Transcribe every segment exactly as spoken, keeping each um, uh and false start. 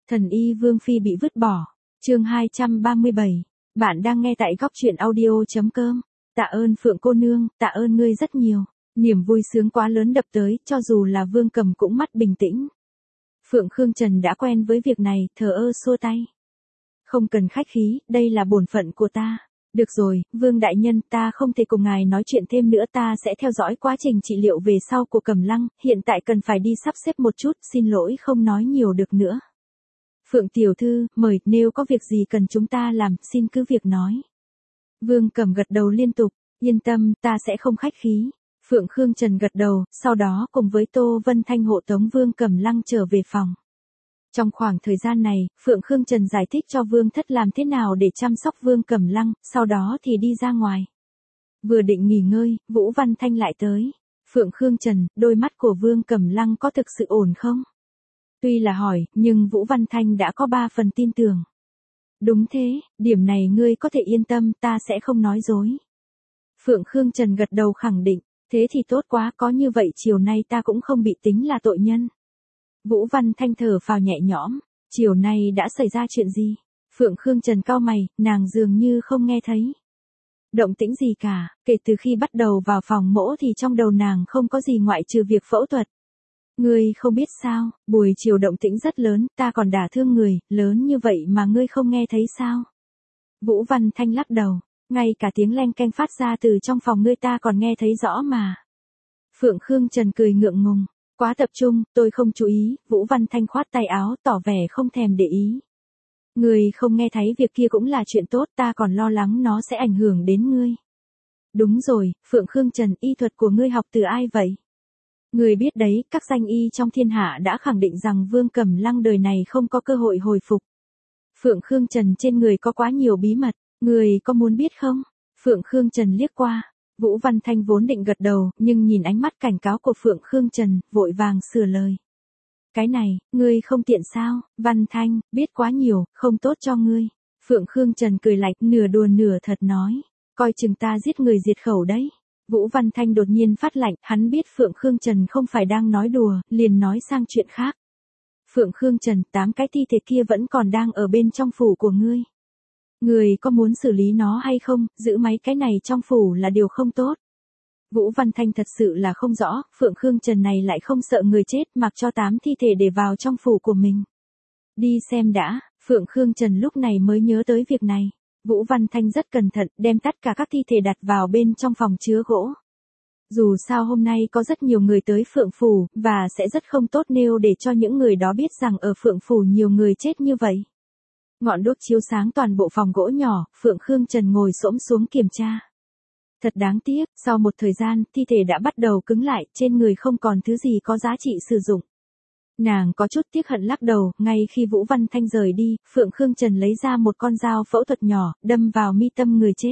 Thần y Vương Phi bị vứt bỏ. Chương hai trăm ba mươi bảy. Bạn đang nghe tại góc truyện audio chấm com. Tạ ơn Phượng cô nương, tạ ơn ngươi rất nhiều. Niềm vui sướng quá lớn đập tới, cho dù là Vương Cầm cũng mắt bình tĩnh. Phượng Khương Trần đã quen với việc này, thờ ơ xua tay. Không cần khách khí, đây là bổn phận của ta. Được rồi, Vương đại nhân, ta không thể cùng ngài nói chuyện thêm nữa, ta sẽ theo dõi quá trình trị liệu về sau của Cẩm Lăng, hiện tại cần phải đi sắp xếp một chút, xin lỗi không nói nhiều được nữa. Phượng tiểu thư, mời, nếu có việc gì cần chúng ta làm, xin cứ việc nói. Vương Cẩm gật đầu liên tục, yên tâm, ta sẽ không khách khí. Phượng Khương Trần gật đầu, sau đó cùng với Tô Vân Thanh hộ tống Vương Cẩm Lăng trở về phòng. Trong khoảng thời gian này, Phượng Khương Trần giải thích cho Vương Thất làm thế nào để chăm sóc Vương Cẩm Lăng, sau đó thì đi ra ngoài. Vừa định nghỉ ngơi, Vũ Văn Thanh lại tới. Phượng Khương Trần, đôi mắt của Vương Cẩm Lăng có thực sự ổn không? Tuy là hỏi, nhưng Vũ Văn Thanh đã có ba phần tin tưởng. Đúng thế, điểm này ngươi có thể yên tâm, ta sẽ không nói dối. Phượng Khương Trần gật đầu khẳng định, thế thì tốt quá, có như vậy chiều nay ta cũng không bị tính là tội nhân. Vũ Văn Thanh thở phào nhẹ nhõm, chiều nay đã xảy ra chuyện gì? Phượng Khương Trần cau mày, nàng dường như không nghe thấy. Động tĩnh gì cả, kể từ khi bắt đầu vào phòng mổ thì trong đầu nàng không có gì ngoại trừ việc phẫu thuật. Ngươi không biết sao, buổi chiều động tĩnh rất lớn, ta còn đả thương người, lớn như vậy mà ngươi không nghe thấy sao? Vũ Văn Thanh lắc đầu, ngay cả tiếng leng keng phát ra từ trong phòng ngươi ta còn nghe thấy rõ mà. Phượng Khương Trần cười ngượng ngùng, quá tập trung, tôi không chú ý, Vũ Văn Thanh khoát tay áo tỏ vẻ không thèm để ý. Ngươi không nghe thấy việc kia cũng là chuyện tốt, ta còn lo lắng nó sẽ ảnh hưởng đến ngươi. Đúng rồi, Phượng Khương Trần, y thuật của ngươi học từ ai vậy? Ngươi biết đấy, các danh y trong thiên hạ đã khẳng định rằng Vương Cẩm Lăng đời này không có cơ hội hồi phục. Phượng Khương Trần trên người có quá nhiều bí mật, ngươi có muốn biết không? Phượng Khương Trần liếc qua, Vũ Văn Thanh vốn định gật đầu, nhưng nhìn ánh mắt cảnh cáo của Phượng Khương Trần, vội vàng sửa lời. Cái này, ngươi không tiện sao? Văn Thanh, biết quá nhiều, không tốt cho ngươi. Phượng Khương Trần cười lạnh, nửa đùa nửa thật nói, coi chừng ta giết người diệt khẩu đấy. Vũ Văn Thanh đột nhiên phát lạnh, hắn biết Phượng Khương Trần không phải đang nói đùa, liền nói sang chuyện khác. Phượng Khương Trần, tám cái thi thể kia vẫn còn đang ở bên trong phủ của ngươi. Ngươi có muốn xử lý nó hay không, giữ mấy cái này trong phủ là điều không tốt. Vũ Văn Thanh thật sự là không rõ, Phượng Khương Trần này lại không sợ người chết, mặc cho tám thi thể để vào trong phủ của mình. Đi xem đã, Phượng Khương Trần lúc này mới nhớ tới việc này. Vũ Văn Thanh rất cẩn thận, đem tất cả các thi thể đặt vào bên trong phòng chứa gỗ. Dù sao hôm nay có rất nhiều người tới Phượng Phủ, và sẽ rất không tốt nếu để cho những người đó biết rằng ở Phượng Phủ nhiều người chết như vậy. Ngọn đuốc chiếu sáng toàn bộ phòng gỗ nhỏ, Phượng Khương Trần ngồi xổm xuống kiểm tra. Thật đáng tiếc, sau một thời gian, thi thể đã bắt đầu cứng lại, trên người không còn thứ gì có giá trị sử dụng. Nàng có chút tiếc hận lắc đầu, ngay khi Vũ Văn Thanh rời đi, Phượng Khương Trần lấy ra một con dao phẫu thuật nhỏ, đâm vào mi tâm người chết.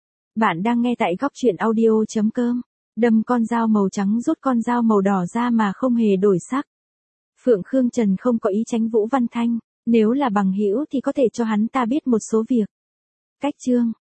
Bạn đang nghe tại góc truyện audio chấm com. Đâm con dao màu trắng rút con dao màu đỏ ra mà không hề đổi sắc. Phượng Khương Trần không có ý tránh Vũ Văn Thanh, nếu là bằng hữu thì có thể cho hắn ta biết một số việc. Cách chương,